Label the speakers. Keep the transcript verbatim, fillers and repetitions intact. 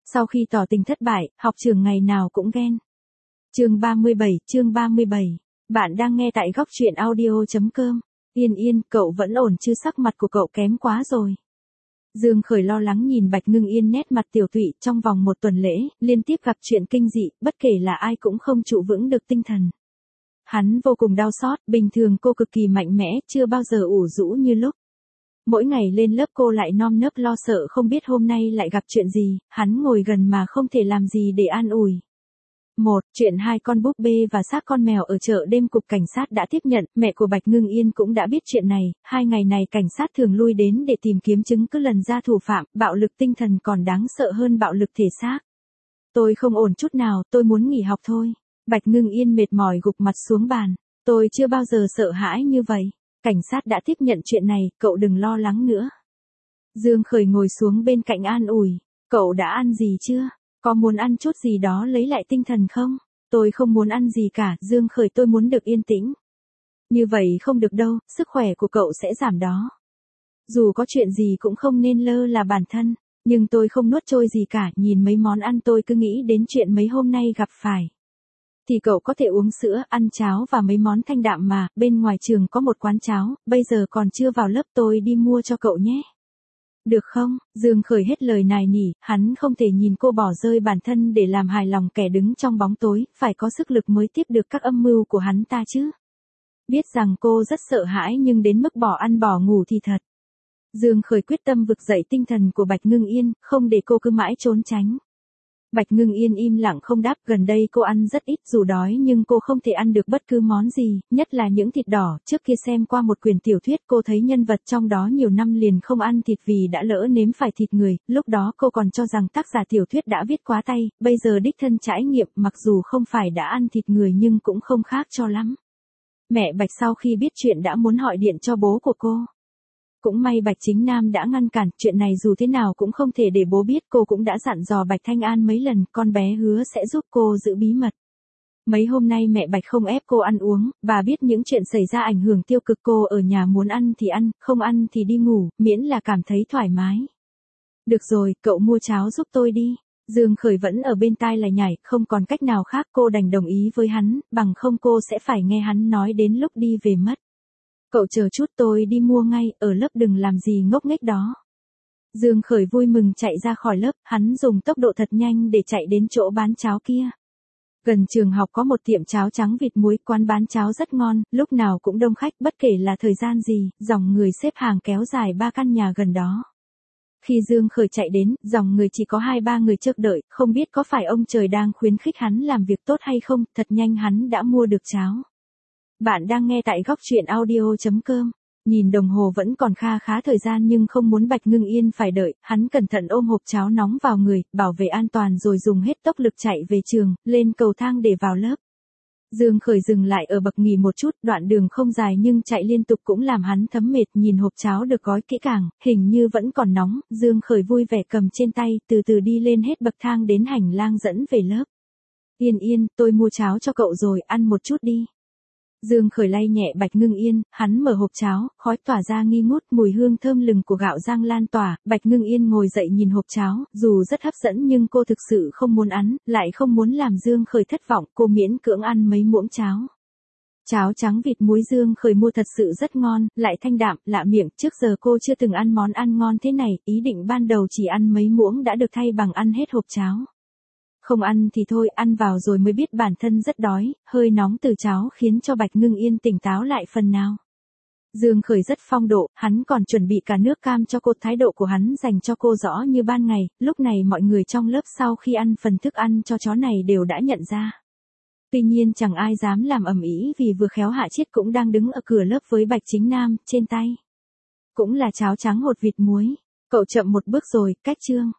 Speaker 1: Sau khi tỏ tình thất bại, học trường ngày nào cũng ghen. Chương ba mươi bảy, chương ba mươi bảy. Bạn đang nghe tại góc truyện audio chấm com. Yên Yên, cậu vẫn ổn chứ, sắc mặt của cậu kém quá rồi. Dương Khởi lo lắng nhìn Bạch Ngưng Yên nét mặt tiểu tụy, trong vòng một tuần lễ, liên tiếp gặp chuyện kinh dị, bất kể là ai cũng không trụ vững được tinh thần. Hắn vô cùng đau xót, bình thường cô cực kỳ mạnh mẽ, chưa bao giờ ủ rũ như lúc. Mỗi ngày lên lớp cô lại nom nớp lo sợ không biết hôm nay lại gặp chuyện gì, hắn ngồi gần mà không thể làm gì để an ủi. Một, chuyện hai con búp bê và xác con mèo ở chợ đêm cục cảnh sát đã tiếp nhận, mẹ của Bạch Ngưng Yên cũng đã biết chuyện này, hai ngày này cảnh sát thường lui đến để tìm kiếm chứng cứ lần ra thủ phạm, bạo lực tinh thần còn đáng sợ hơn bạo lực thể xác. Tôi không ổn chút nào, tôi muốn nghỉ học thôi. Bạch Ngưng Yên mệt mỏi gục mặt xuống bàn, tôi chưa bao giờ sợ hãi như vậy. Cảnh sát đã tiếp nhận chuyện này, cậu đừng lo lắng nữa. Dương Khởi ngồi xuống bên cạnh an ủi, cậu đã ăn gì chưa? Có muốn ăn chút gì đó lấy lại tinh thần không? Tôi không muốn ăn gì cả, Dương Khởi, tôi muốn được yên tĩnh. Như vậy không được đâu, sức khỏe của cậu sẽ giảm đó. Dù có chuyện gì cũng không nên lơ là bản thân, nhưng tôi không nuốt trôi gì cả, nhìn mấy món ăn tôi cứ nghĩ đến chuyện mấy hôm nay gặp phải. Thì cậu có thể uống sữa, ăn cháo và mấy món thanh đạm mà, bên ngoài trường có một quán cháo, bây giờ còn chưa vào lớp, tôi đi mua cho cậu nhé. Được không? Dương Khởi hết lời nài nỉ, hắn không thể nhìn cô bỏ rơi bản thân để làm hài lòng kẻ đứng trong bóng tối, phải có sức lực mới tiếp được các âm mưu của hắn ta chứ. Biết rằng cô rất sợ hãi nhưng đến mức bỏ ăn bỏ ngủ thì thật. Dương Khởi quyết tâm vực dậy tinh thần của Bạch Ngưng Yên, không để cô cứ mãi trốn tránh. Bạch Ngưng Yên im lặng không đáp, gần đây cô ăn rất ít, dù đói nhưng cô không thể ăn được bất cứ món gì, nhất là những thịt đỏ. Trước kia xem qua một quyển tiểu thuyết, cô thấy nhân vật trong đó nhiều năm liền không ăn thịt vì đã lỡ nếm phải thịt người, lúc đó cô còn cho rằng tác giả tiểu thuyết đã viết quá tay, bây giờ đích thân trải nghiệm, mặc dù không phải đã ăn thịt người nhưng cũng không khác cho lắm. Mẹ Bạch sau khi biết chuyện đã muốn gọi điện cho bố của cô. Cũng may Bạch Chính Nam đã ngăn cản, chuyện này dù thế nào cũng không thể để bố biết, cô cũng đã dặn dò Bạch Thanh An mấy lần, con bé hứa sẽ giúp cô giữ bí mật. Mấy hôm nay mẹ Bạch không ép cô ăn uống, bà biết những chuyện xảy ra ảnh hưởng tiêu cực, cô ở nhà muốn ăn thì ăn, không ăn thì đi ngủ, miễn là cảm thấy thoải mái. Được rồi, cậu mua cháo giúp tôi đi. Dương Khởi vẫn ở bên tai lại nhảy, không còn cách nào khác, cô đành đồng ý với hắn, bằng không cô sẽ phải nghe hắn nói đến lúc đi về mất. Cậu chờ chút, tôi đi mua ngay, ở lớp đừng làm gì ngốc nghếch đó. Dương Khởi vui mừng chạy ra khỏi lớp, hắn dùng tốc độ thật nhanh để chạy đến chỗ bán cháo kia. Gần trường học có một tiệm cháo trắng vịt muối, quán bán cháo rất ngon, lúc nào cũng đông khách, bất kể là thời gian gì, dòng người xếp hàng kéo dài ba căn nhà gần đó. Khi Dương Khởi chạy đến, dòng người chỉ có hai ba người trước đợi, không biết có phải ông trời đang khuyến khích hắn làm việc tốt hay không, thật nhanh hắn đã mua được cháo. Bạn đang nghe tại góc truyện audio chấm com. Nhìn đồng hồ vẫn còn kha khá thời gian nhưng không muốn Bạch Ngưng Yên phải đợi, hắn cẩn thận ôm hộp cháo nóng vào người, bảo vệ an toàn rồi dùng hết tốc lực chạy về trường, lên cầu thang để vào lớp. Dương Khởi dừng lại ở bậc nghỉ một chút, đoạn đường không dài nhưng chạy liên tục cũng làm hắn thấm mệt, nhìn hộp cháo được gói kỹ càng, hình như vẫn còn nóng, Dương Khởi vui vẻ cầm trên tay, từ từ đi lên hết bậc thang đến hành lang dẫn về lớp. Yên Yên, tôi mua cháo cho cậu rồi, ăn một chút đi. Dương Khởi lay nhẹ Bạch Ngưng Yên, hắn mở hộp cháo, khói tỏa ra nghi ngút, mùi hương thơm lừng của gạo rang lan tỏa, Bạch Ngưng Yên ngồi dậy nhìn hộp cháo, dù rất hấp dẫn nhưng cô thực sự không muốn ăn, lại không muốn làm Dương Khởi thất vọng, cô miễn cưỡng ăn mấy muỗng cháo. Cháo trắng vịt muối Dương Khởi mua thật sự rất ngon, lại thanh đạm, lạ miệng, trước giờ cô chưa từng ăn món ăn ngon thế này, ý định ban đầu chỉ ăn mấy muỗng đã được thay bằng ăn hết hộp cháo. Không ăn thì thôi, ăn vào rồi mới biết bản thân rất đói, hơi nóng từ cháo khiến cho Bạch Ngưng Yên tỉnh táo lại phần nào. Dương Khởi rất phong độ, hắn còn chuẩn bị cả nước cam cho cô, thái độ của hắn dành cho cô rõ như ban ngày, lúc này mọi người trong lớp sau khi ăn phần thức ăn cho chó này đều đã nhận ra. Tuy nhiên chẳng ai dám làm ầm ĩ vì vừa khéo Hạ Chiết cũng đang đứng ở cửa lớp với Bạch Chính Nam, trên tay cũng là cháo trắng hột vịt muối. Cậu chậm một bước rồi, cách chương.